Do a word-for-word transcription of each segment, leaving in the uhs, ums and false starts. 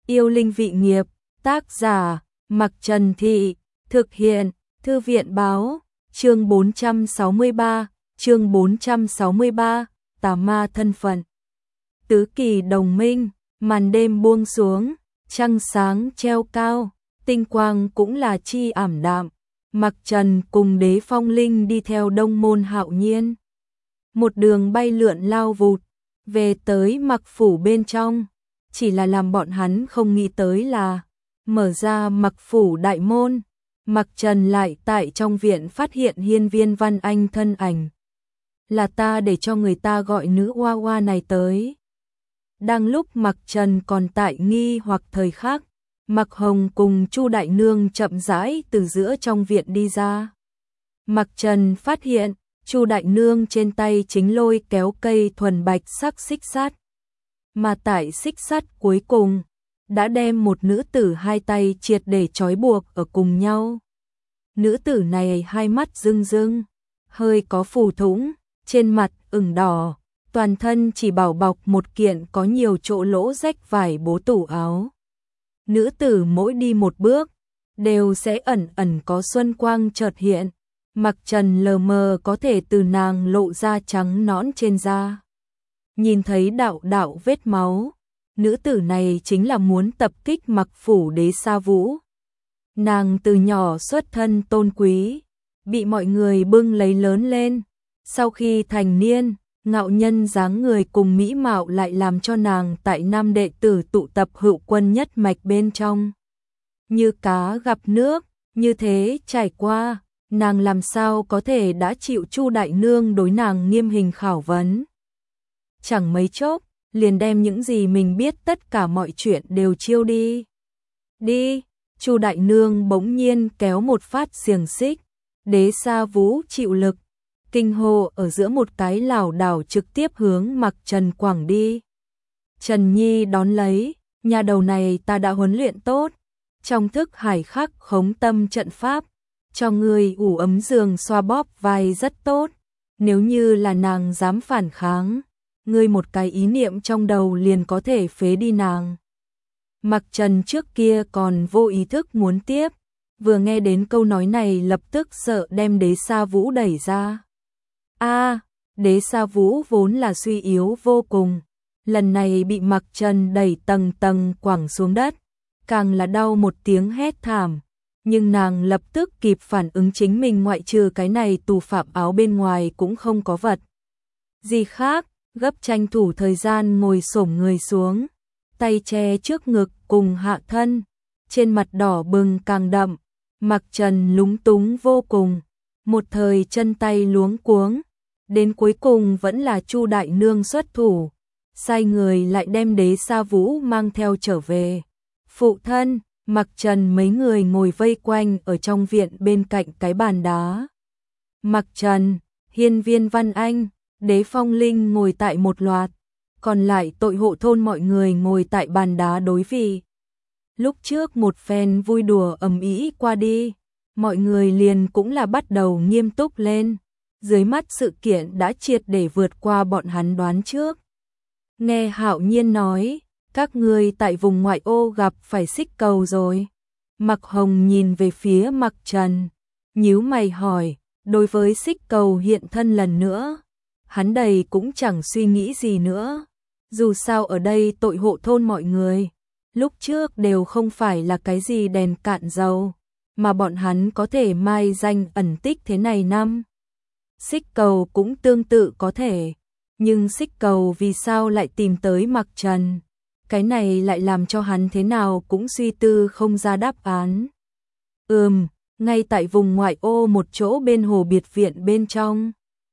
Yêu linh vị nghiệp, tác giả, Mặc Trần Thị, thực hiện, Thư viện báo, chương bốn trăm sáu mươi ba, chương bốn trăm sáu mươi ba, tà ma thân phận. Tứ kỳ đồng minh, màn đêm buông xuống, trăng sáng treo cao, tinh quang cũng là chi ảm đạm. Mặc Trần cùng Đế Phong Linh đi theo Đông Môn Hạo Nhiên. Một đường bay lượn lao vụt, về tới Mặc Phủ bên trong. Chỉ là làm bọn hắn không nghĩ tới là, mở ra Mặc Phủ đại môn, Mặc Trần lại tại trong viện phát hiện Hiên Viên Văn Anh thân ảnh. Là ta để cho người ta gọi nữ oa oa này tới. Đang lúc Mặc Trần còn tại nghi hoặc thời khắc, Mặc Hồng cùng Chu Đại Nương chậm rãi từ giữa trong viện đi ra. Mặc Trần phát hiện, Chu Đại Nương trên tay chính lôi kéo cây thuần bạch sắc xích sắt. Mà tại xích sắt cuối cùng, đã đem một nữ tử hai tay triệt để trói buộc ở cùng nhau. Nữ tử này hai mắt rưng rưng, hơi có phù thủng, trên mặt ửng đỏ, toàn thân chỉ bảo bọc một kiện có nhiều chỗ lỗ rách vải bố tủ áo. Nữ tử mỗi đi một bước, đều sẽ ẩn ẩn có xuân quang chợt hiện. Mặc Trần lờ mờ có thể từ nàng lộ ra trắng nõn trên da. Nhìn thấy đạo đạo vết máu, nữ tử này chính là muốn tập kích Mặc Phủ Đế Sa Vũ. Nàng từ nhỏ xuất thân tôn quý, bị mọi người bưng lấy lớn lên. Sau khi thành niên, ngạo nhân dáng người cùng mỹ mạo lại làm cho nàng tại nam đệ tử tụ tập hữu quân nhất mạch bên trong. Như cá gặp nước, như thế trải qua, nàng làm sao có thể đã chịu Chu Đại Nương đối nàng nghiêm hình khảo vấn. Chẳng mấy chốc, liền đem những gì mình biết tất cả mọi chuyện đều chiêu đi. Đi, Chu Đại Nương bỗng nhiên kéo một phát xiềng xích, Đế Sa Vũ chịu lực, kinh hô ở giữa một cái lảo đảo trực tiếp hướng Mặc Trần quẳng đi. Trần Nhi đón lấy, nhà đầu này ta đã huấn luyện tốt, trong thức hải khắc khống tâm trận pháp, cho người ủ ấm giường xoa bóp vai rất tốt, nếu như là nàng dám phản kháng, ngươi một cái ý niệm trong đầu liền có thể phế đi nàng. Mặc Trần trước kia còn vô ý thức muốn tiếp, vừa nghe đến câu nói này lập tức sợ đem Đế Sa Vũ đẩy ra. A, à, Đế Sa Vũ vốn là suy yếu vô cùng, lần này bị Mặc Trần đẩy tầng tầng quẳng xuống đất, càng là đau một tiếng hét thảm, nhưng nàng lập tức kịp phản ứng chính mình ngoại trừ cái này tù phạm áo bên ngoài cũng không có vật gì khác, gấp tranh thủ thời gian ngồi xổm người xuống, tay che trước ngực cùng hạ thân, trên mặt đỏ bừng càng đậm, Mặc Trần lúng túng vô cùng, một thời chân tay luống cuống, đến cuối cùng vẫn là Chu Đại Nương xuất thủ, sai người lại đem Đế Sa Vũ mang theo trở về. Phụ thân, Mặc Trần mấy người ngồi vây quanh ở trong viện bên cạnh cái bàn đá. Mặc Trần, Hiên Viên Văn Anh, Đế Phong Linh ngồi tại một loạt, còn lại tội hộ thôn mọi người ngồi tại bàn đá đối vị. Lúc trước một phen vui đùa ầm ĩ qua đi, mọi người liền cũng là bắt đầu nghiêm túc lên, dưới mắt sự kiện đã triệt để vượt qua bọn hắn đoán trước. Nghe Hạo Nhiên nói, các ngươi tại vùng ngoại ô gặp phải xích cầu rồi. Mặc Hồng nhìn về phía Mặc Trần, nhíu mày hỏi, đối với xích cầu hiện thân lần nữa, hắn đầy cũng chẳng suy nghĩ gì nữa. Dù sao ở đây tội hộ thôn mọi người, lúc trước đều không phải là cái gì đèn cạn dầu, mà bọn hắn có thể mai danh ẩn tích thế này năm. Xích cầu cũng tương tự có thể, nhưng xích cầu vì sao lại tìm tới Mặc Trần? Cái này lại làm cho hắn thế nào cũng suy tư không ra đáp án. Ừm, ngay tại vùng ngoại ô một chỗ bên hồ biệt viện bên trong.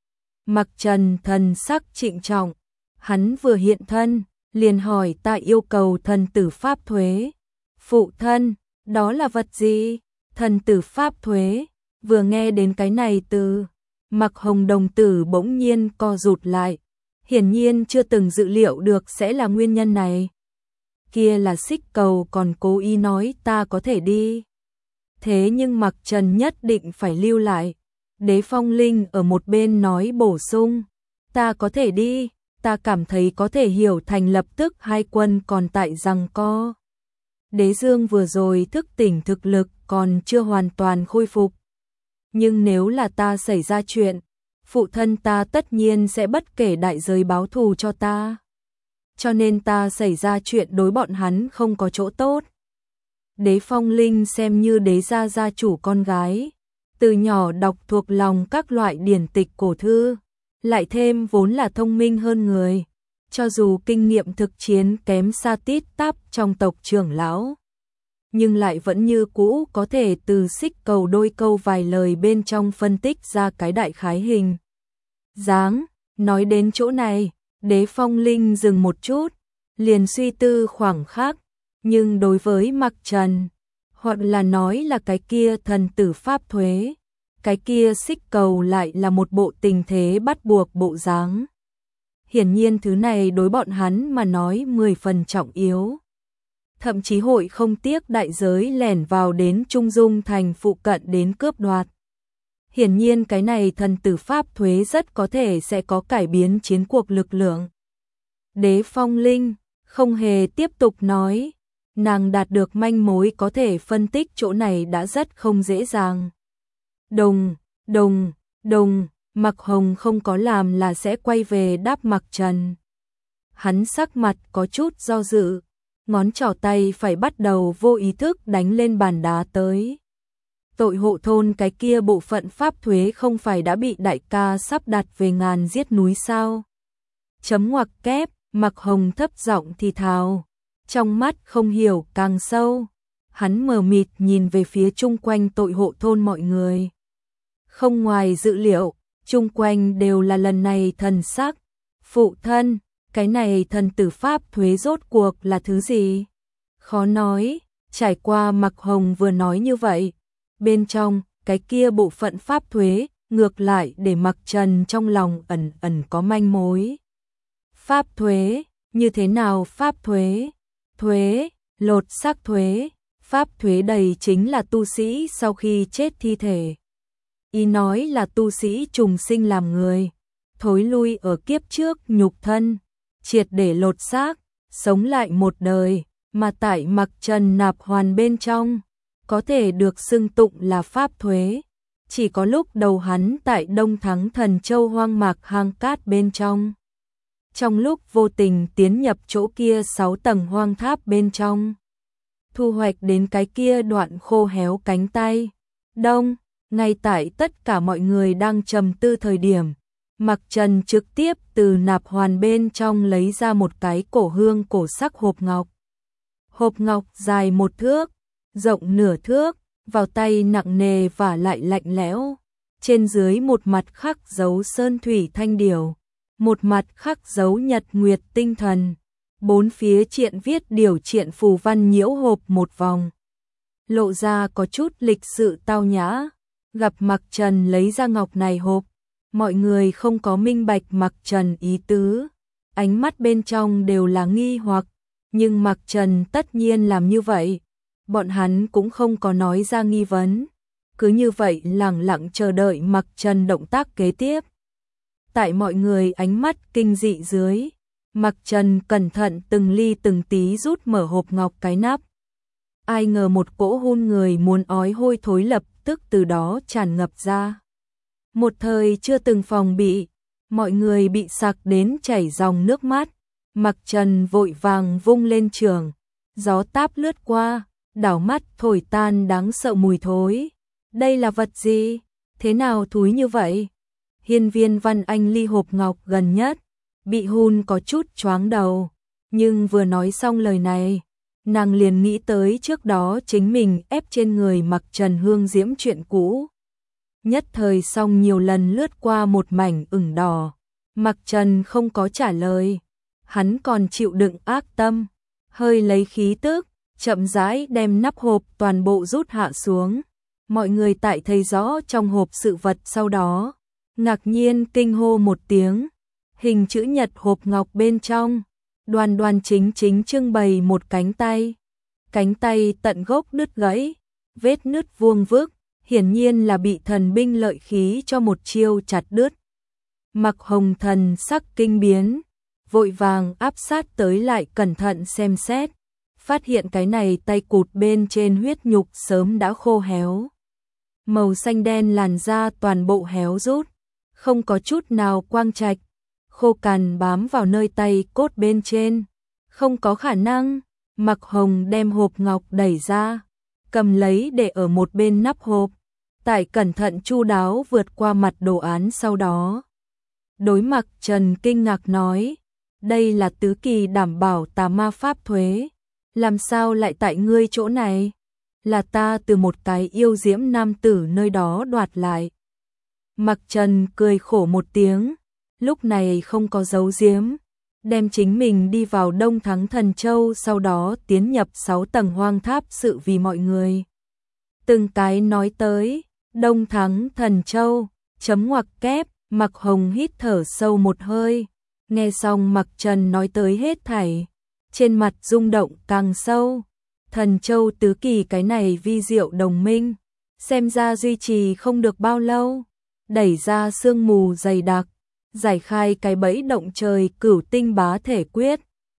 Mặc Trần thần sắc trịnh trọng, hắn vừa hiện thân, liền hỏi ta yêu cầu thần tử pháp thuế. Phụ thân, đó là vật gì? Thần tử pháp thuế, vừa nghe đến cái này từ, Mặc Hồng đồng tử bỗng nhiên co rụt lại, hiển nhiên chưa từng dự liệu được sẽ là nguyên nhân này. Kia là xích cầu còn cố ý nói ta có thể đi. Thế nhưng Mặc Trần nhất định phải lưu lại. Đế Phong Linh ở một bên nói bổ sung, ta có thể đi, ta cảm thấy có thể hiểu thành lập tức hai quân còn tại giằng co. Đế Dương vừa rồi thức tỉnh thực lực còn chưa hoàn toàn khôi phục. Nhưng nếu là ta xảy ra chuyện, phụ thân ta tất nhiên sẽ bất kể đại giới báo thù cho ta. Cho nên ta xảy ra chuyện đối bọn hắn không có chỗ tốt. Đế Phong Linh xem như đế gia gia chủ con gái, từ nhỏ đọc thuộc lòng các loại điển tịch cổ thư, lại thêm vốn là thông minh hơn người, cho dù kinh nghiệm thực chiến kém xa tít tắp trong tộc trưởng lão, nhưng lại vẫn như cũ có thể từ xích cầu đôi câu vài lời bên trong phân tích ra cái đại khái hình dáng. Nói đến chỗ này, Đế Phong Linh dừng một chút, liền suy tư khoảng khắc, nhưng đối với Mặc Trần, hoặc là nói là cái kia thần tử pháp thuế, cái kia xích cầu lại là một bộ tình thế bắt buộc bộ dáng. Hiển nhiên thứ này đối bọn hắn mà nói mười phần trọng yếu. Thậm chí hội không tiếc đại giới lẻn vào đến Trung Dung thành phụ cận đến cướp đoạt. Hiển nhiên cái này thần tử pháp thuế rất có thể sẽ có cải biến chiến cuộc lực lượng. Đế Phong Linh không hề tiếp tục nói, nàng đạt được manh mối có thể phân tích chỗ này đã rất không dễ dàng. Đồng, đồng, đồng, Mặc Hồng không có làm là sẽ quay về đáp Mặc Trần. Hắn sắc mặt có chút do dự, ngón trỏ tay phải bắt đầu vô ý thức đánh lên bàn đá tới. Tội hộ thôn cái kia bộ phận pháp thuế không phải đã bị đại ca sắp đặt về ngàn giết núi sao? Chấm ngoặc kép, Mặc Hồng thấp giọng thì thào, trong mắt không hiểu càng sâu. Hắn mờ mịt nhìn về phía chung quanh tội hộ thôn mọi người. Không ngoài dự liệu, chung quanh đều là lần này thần sắc. Phụ thân, cái này thần tử pháp thuế rốt cuộc là thứ gì? Khó nói, trải qua Mặc Hồng vừa nói như vậy. Bên trong, cái kia bộ phận pháp thuế, ngược lại để Mặc Trần trong lòng ẩn ẩn có manh mối. Pháp thuế, như thế nào pháp thuế? Thuế, lột xác thuế, pháp thuế đầy chính là tu sĩ sau khi chết thi thể. Ý nói là tu sĩ trùng sinh làm người, thối lui ở kiếp trước nhục thân, triệt để lột xác, sống lại một đời, mà tại Mặc Trần nạp hoàn bên trong, có thể được xưng tụng là pháp thuế. Chỉ có lúc đầu hắn tại Đông Thắng Thần Châu hoang mạc hang cát bên trong. Trong lúc vô tình tiến nhập chỗ kia sáu tầng hoang tháp bên trong, thu hoạch đến cái kia đoạn khô héo cánh tay. Đông, ngay tại tất cả mọi người đang trầm tư thời điểm, Mặc Trần trực tiếp từ nạp hoàn bên trong lấy ra một cái cổ hương cổ sắc hộp ngọc. Hộp ngọc dài một thước, rộng nửa thước, vào tay nặng nề và lại lạnh lẽo. Trên dưới một mặt khắc dấu sơn thủy thanh điểu, một mặt khắc dấu nhật nguyệt tinh thần, bốn phía triện viết điều triện phù văn nhiễu hộp một vòng. Lộ ra có chút lịch sự tao nhã. Gặp Mặc Trần lấy ra ngọc này hộp, mọi người không có minh bạch Mặc Trần ý tứ, ánh mắt bên trong đều là nghi hoặc, nhưng Mặc Trần tất nhiên làm như vậy, bọn hắn cũng không có nói ra nghi vấn, cứ như vậy lặng lặng chờ đợi Mặc Trần động tác kế tiếp. Tại mọi người ánh mắt kinh dị dưới, Mặc Trần cẩn thận từng ly từng tí rút mở hộp ngọc cái nắp. Ai ngờ một cỗ hun người muốn ói hôi thối lập tức từ đó tràn ngập ra. Một thời chưa từng phòng bị, mọi người bị sặc đến chảy dòng nước mắt. Mặc Trần vội vàng vung lên trường, gió táp lướt qua, đảo mắt thổi tan đáng sợ mùi thối. Đây là vật gì? Thế nào thúi như vậy? Hiên Viên Văn Anh ly hộp ngọc gần nhất, bị hun có chút choáng đầu, nhưng vừa nói xong lời này, nàng liền nghĩ tới trước đó chính mình ép trên người Mặc Trần hương diễm chuyện cũ. Nhất thời xong nhiều lần lướt qua một mảnh ửng đỏ, Mặc Trần không có trả lời, hắn còn chịu đựng ác tâm, hơi lấy khí tức, chậm rãi đem nắp hộp toàn bộ rút hạ xuống. Mọi người tại thấy rõ trong hộp sự vật sau đó, ngạc nhiên kinh hô một tiếng, hình chữ nhật hộp ngọc bên trong. Đoan đoan chính chính trưng bày một cánh tay. Cánh tay tận gốc đứt gãy, vết nứt vuông vức, hiển nhiên là bị thần binh lợi khí cho một chiêu chặt đứt. Mặc Hồng thần sắc kinh biến, vội vàng áp sát tới lại cẩn thận xem xét, phát hiện cái này tay cụt bên trên huyết nhục sớm đã khô héo. Màu xanh đen làn da toàn bộ héo rút, không có chút nào quang trạch, khô cằn bám vào nơi tay cốt bên trên. Không có khả năng. Mặc Hồng đem hộp ngọc đẩy ra, cầm lấy để ở một bên nắp hộp, tại cẩn thận chu đáo vượt qua mặt đồ án sau đó. Đối Mặc Trần kinh ngạc nói, đây là tứ kỳ đảm bảo tà ma pháp thuế, làm sao lại tại ngươi chỗ này? Là ta từ một cái yêu diễm nam tử nơi đó đoạt lại. Mặc Trần cười khổ một tiếng, lúc này không có giấu giếm, đem chính mình đi vào Đông Thắng Thần Châu, sau đó tiến nhập sáu tầng hoang tháp sự vì mọi người. Từng cái nói tới, Đông Thắng Thần Châu, chấm ngoặc kép, Mặc Hồng hít thở sâu một hơi, nghe xong Mặc Trần nói tới hết thảy, trên mặt rung động càng sâu. Thần Châu tứ kỳ cái này vi diệu đồng minh, xem ra duy trì không được bao lâu, đẩy ra sương mù dày đặc, giải khai cái bẫy động trời cửu tinh bá thể quyết,